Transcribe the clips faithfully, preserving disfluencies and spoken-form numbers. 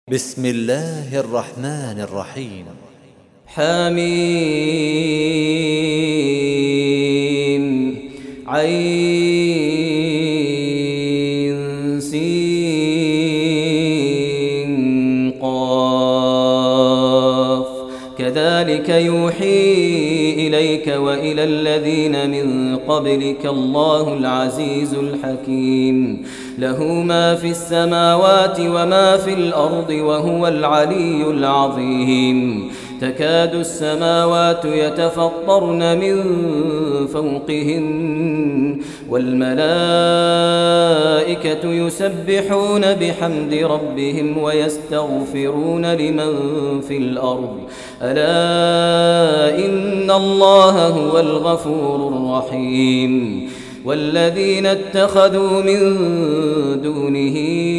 بسم الله الرحمن الرحيم. حميم عين سين قاف كذلك يوحي إليك وإلى الذين من قبلك الله العزيز الحكيم له ما في السماوات وما في الأرض وهو العلي العظيم تكاد السماوات يتفطرن من فوقهن والملائكة يسبحون بحمد ربهم ويستغفرون لمن في الأرض ألا إن الله هو الغفور الرحيم والذين اتخذوا من دونه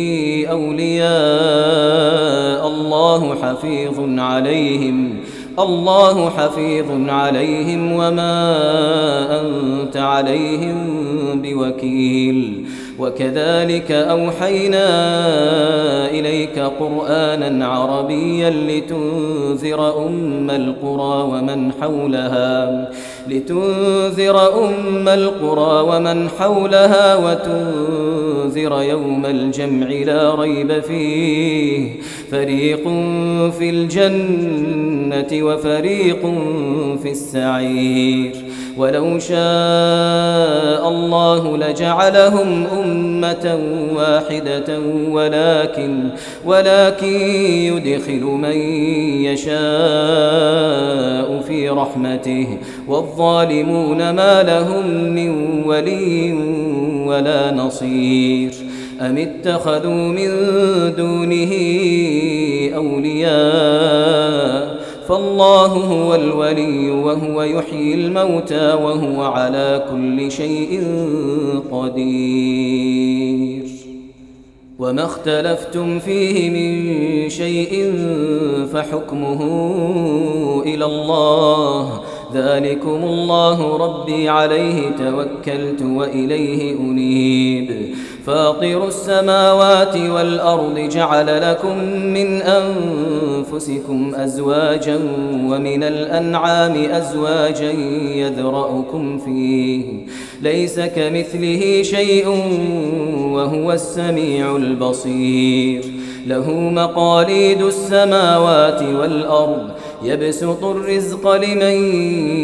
أولياء الله حفيظ عليهم الله حفيظ عليهم وما أنت عليهم بوكيل وكذلك أوحينا إليك قرآنا عربيا لتنذر أم القرى ومن حولها لتنذر أم القرى ومن حولها وتنذر يوم الجمع لا ريب فيه فريق في الجنة وفريق في السعير ولو شاء الله لجعلهم أمة واحدة ولكن ولكن يدخل من يشاء في رحمته والظالمون ما لهم من ولي ولا نصير أم اتخذوا من دونه أولياء فالله هو الولي وهو يحيي الموتى وهو على كل شيء قدير وما اختلفتم فيه من شيء فحكمه إلى الله ذلكم الله ربي عليه توكلت وإليه أنيب فاطر السماوات والأرض جعل لكم من أنفسكم أزواجا ومن الأنعام أزواجا يذرأكم فيه ليس كمثله شيء وهو السميع البصير له مقاليد السماوات والأرض يبسط الرزق لمن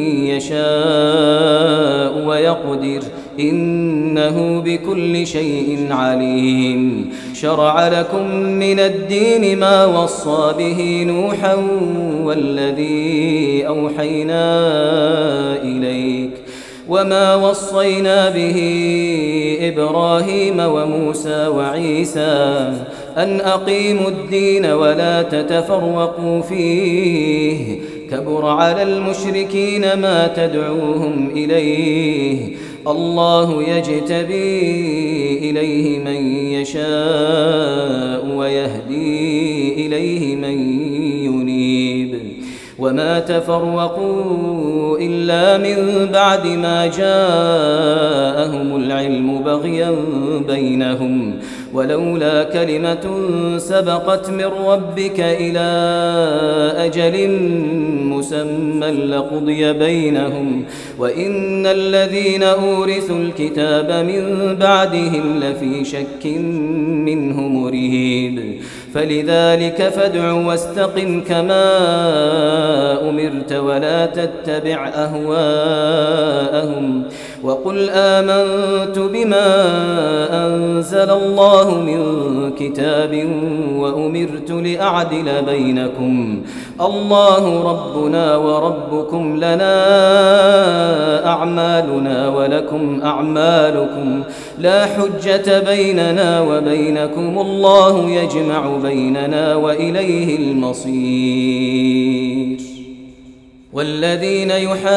يشاء ويقدر إنه بكل شيء عليم شرع لكم من الدين ما وصى به نوحا والذي أوحينا إليك وما وصينا به إبراهيم وموسى وعيسى أن أقيموا الدين ولا تتفرقوا فيه كبر على المشركين ما تدعوهم إليه الله يجتبي إليه من يشاء ويهدي إليه من ينيب وما تفرقوا إلا من بعد ما جاءهم العلم بغيا بينهم ولولا كلمة سبقت من ربك إلى أجل مسمى لقضي بينهم وإن الذين أورثوا الكتاب من بعدهم لفي شك منه مريب فلذلك فادع واستقم كما أمرت ولا تتبع أهواءهم وقل آمنت بما أنزل الله من كتاب وأمرت لأعدل بينكم الله ربنا وربكم لنا أعمالنا ولكم أعمالكم لا حجة بيننا وبينكم الله يجمع بيننا وإليه المصير والذين يحاجون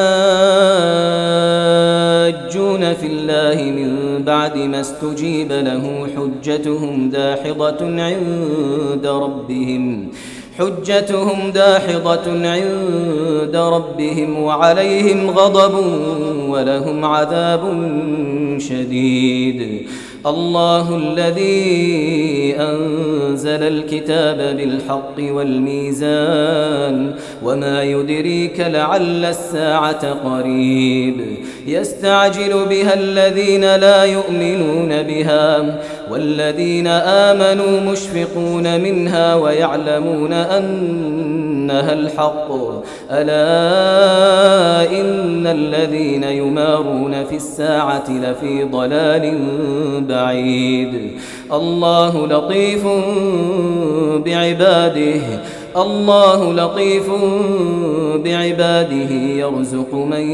في الله من بعد ما استجيب له حجتهم داحضة عند ربهم حجتهم داحضة عند ربهم وعليهم غضب ولهم عذاب شديد الله الذي أنزل الكتاب بالحق والميزان وما يدريك لعل الساعة قريب يستعجل بها الذين لا يؤمنون بها والذين آمنوا مشفقون منها ويعلمون أنها الحق ألا إن الذين يمارون في الساعة لفي ضلال بعيد الله لطيف بعباده الله لطيف بعباده يرزق من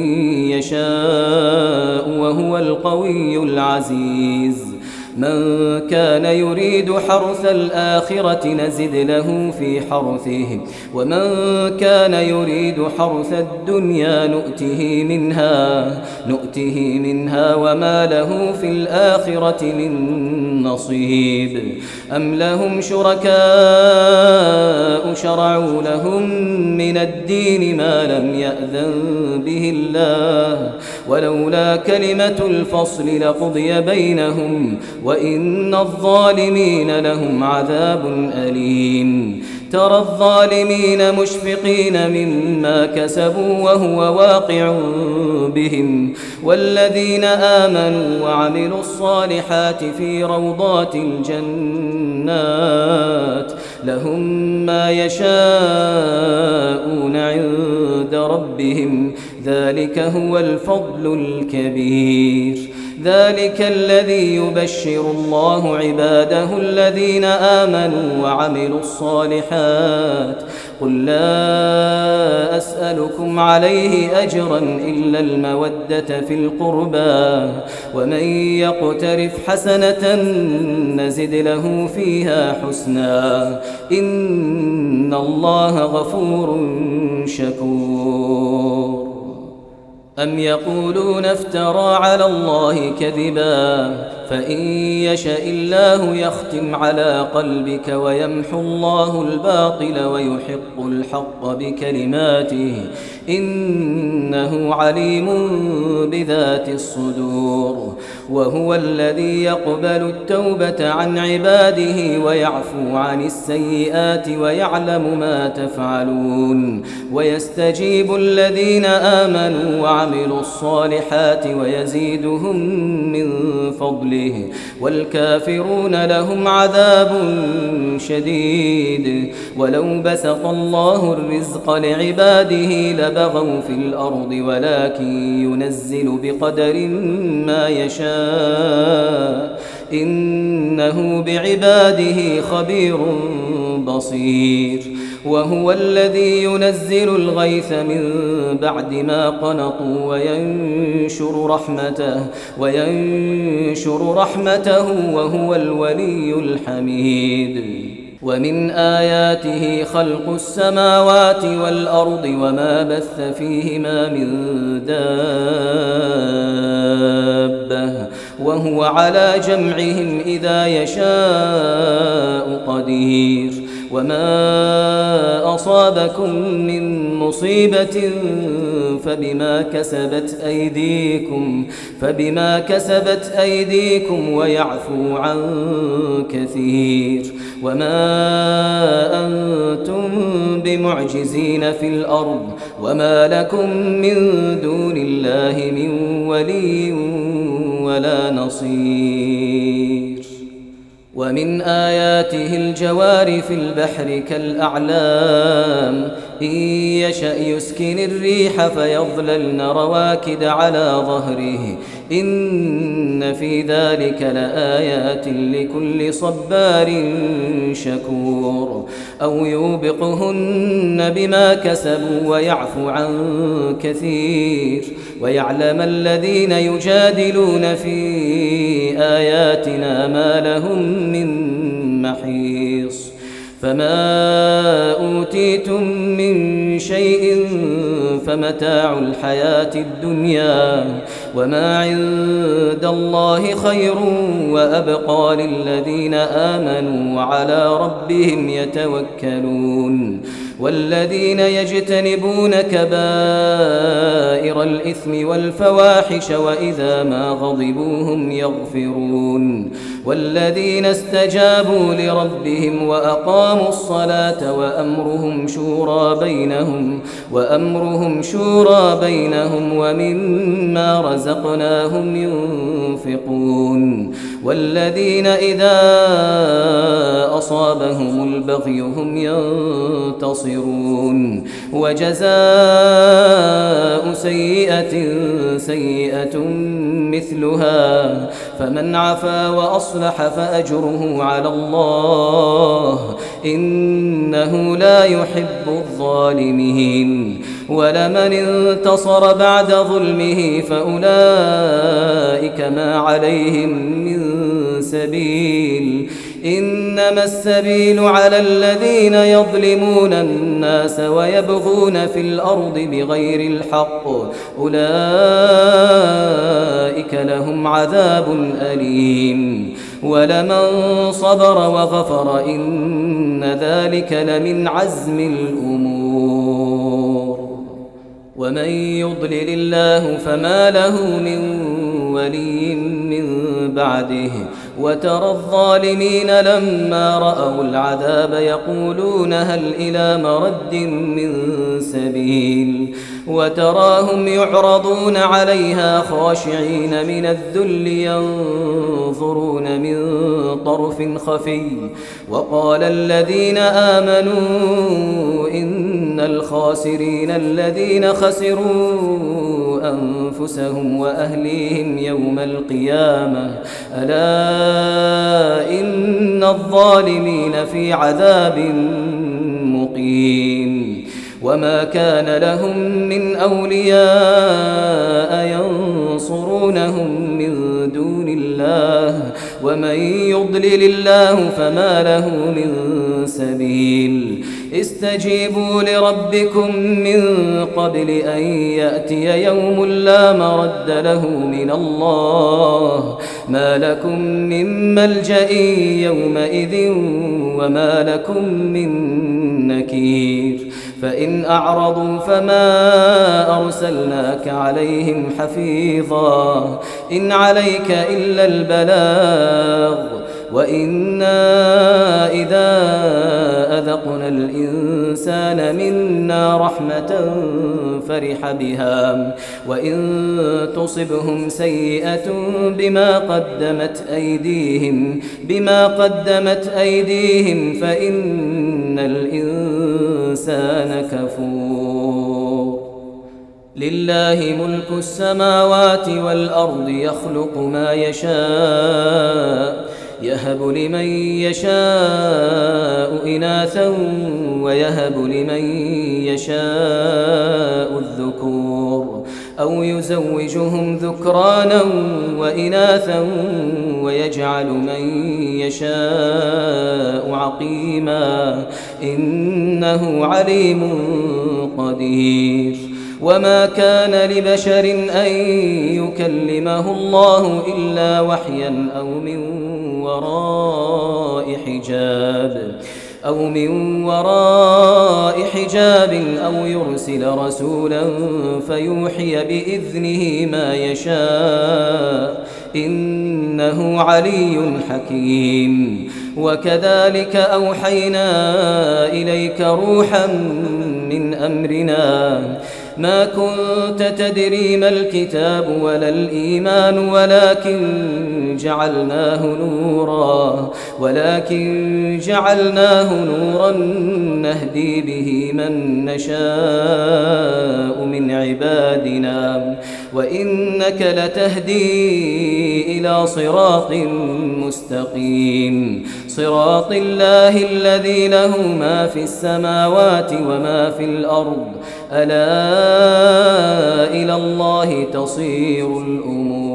يشاء وهو القوي العزيز من كان يريد حرث الآخرة نزد له في حرثه ومن كان يريد حرث الدنيا نؤته منها نؤته منها وما له في الآخرة من نصيب أم لهم شركاء شرعوا لهم من الدين ما لم يأذن به الله ولولا كلمة الفصل لقضي بينهم وإن الظالمين لهم عذاب أليم ترى الظالمين مشفقين مما كسبوا وهو واقع بهم والذين آمنوا وعملوا الصالحات في روضات الجنات لهم ما يشاءون عند ربهم ذلك هو الفضل الكبير ذلك الذي يبشر الله عباده الذين آمنوا وعملوا الصالحات قل لا أسألكم عليه أجرا إلا المودة في القربى ومن يقترف حسنة نزد له فيها حسنا إن الله غفور شكور أم يقولون افترى على الله كذبا فإن يشأ الله يختم على قلبك ويمحو الله الباطل ويحق الحق بكلماته إنه عليم بذات الصدور وهو الذي يقبل التوبة عن عباده ويعفو عن السيئات ويعلم ما تفعلون ويستجيب الذين آمنوا وعملوا الصالحات ويزيدهم من فضله والكافرون لهم عذاب شديد ولو بسط الله الرزق لعباده لبغوا في الأرض ولكن ينزل بقدر ما يشاء إنه بعباده خبير بصير وهو الذي ينزل الغيث من بعد ما قنطوا وينشر رحمته وينشر رحمته وهو الولي الحميد ومن آياته خلق السماوات والأرض وما بث فيهما من دابة وهو على جمعهم إذا يشاء قدير وما أصابكم من مصيبة فبما كسبت أيديكم فبما كسبت أيديكم ويعفو عن كثير وما أنتم بمعجزين في الأرض وما لكم من دون الله من ولي ولا نصير ومن آياته الجوار في البحر كالأعلام إن يشأ يسكن الريح فيظللن رواكد على ظهره إن في ذلك لآيات لكل صبار شكور أو يوبقهن بما كسبوا ويعفو عن كثير ويعلم الذين يجادلون في آياتنا ما لهم من محيص فما أوتيتم من شيء فمتاع الحياة الدنيا وما عند الله خير وأبقى للذين آمنوا وعلى ربهم يتوكلون والذين يجتنبون كبائر الإثم والفواحش وإذا ما غضبوا هم يغفرون والذين استجابوا لربهم وأقاموا الصلاة وأمرهم شورى بينهم وأمرهم شورى بينهم ومما رزقناهم ينفقون والذين إذا أصابهم البغي هم ينتصرون وجزاء سيئة سيئة مثلها فمن عفا وأصلح فأجره على الله إنه لا يحب الظالمين ولمن انتصر بعد ظلمه فأولئك ما عليهم من سبيل إنما السبيل على الذين يظلمون الناس ويبغون في الأرض بغير الحق أولئك لهم عذاب أليم ولمن صبر وغفر إن ذلك لمن عزم الأمور ومن يضلل الله فما له من ولي من بعده وترى الظالمين لما رأوا العذاب يقولون هل إلى مرد من سبيل وتراهم يعرضون عليها خاشعين من الذل ينظرون من طرف خفي وقال الذين آمنوا إن الخاسرين الذين خسروا أنفسهم وأهليهم يوم القيامة ألا إن الظالمين في عذاب مقيم وما كان لهم من أولياء ينصرونهم من دون الله ومن يضلل الله فما له من سبيل استجيبوا لربكم من قبل أن يأتي يوم لا مرد له من الله ما لكم من ملجأ يومئذ وما لكم من نكير فإن أعرضوا فما أرسلناك عليهم حفيظا إن عليك إلا البلاغ وإنا إذا أذقنا الإنسان منا رحمة فرح بها وإن تصبهم سيئة بما قدمت أيديهم بما قدمت أيديهم فإن الإنسان كفور لله ملك السماوات والأرض يخلق ما يشاء يهب لمن يشاء إناثا ويهب لمن يشاء الذكور أو يزوجهم ذكرانا وإناثا ويجعل من يشاء عقيما إنه عليم قدير وما كان لبشر أن يكلمه الله إلا وحيا أو من وراء حجاب أو من وراء حجاب أو يرسل رسولا فيوحي بإذنه ما يشاء إنه علي حكيم وكذلك أوحينا إليك روحا من أمرنا ما كنت تدري ما الكتاب ولا الإيمان ولكن جعلناه نورا ولكن جعلناه نورا نهدي به من نشاء من عبادنا وإنك لتهدي إلى صراط مستقيم صراط الله الذي له ما في السماوات وما في الأرض ألا إلى الله تصير الأمور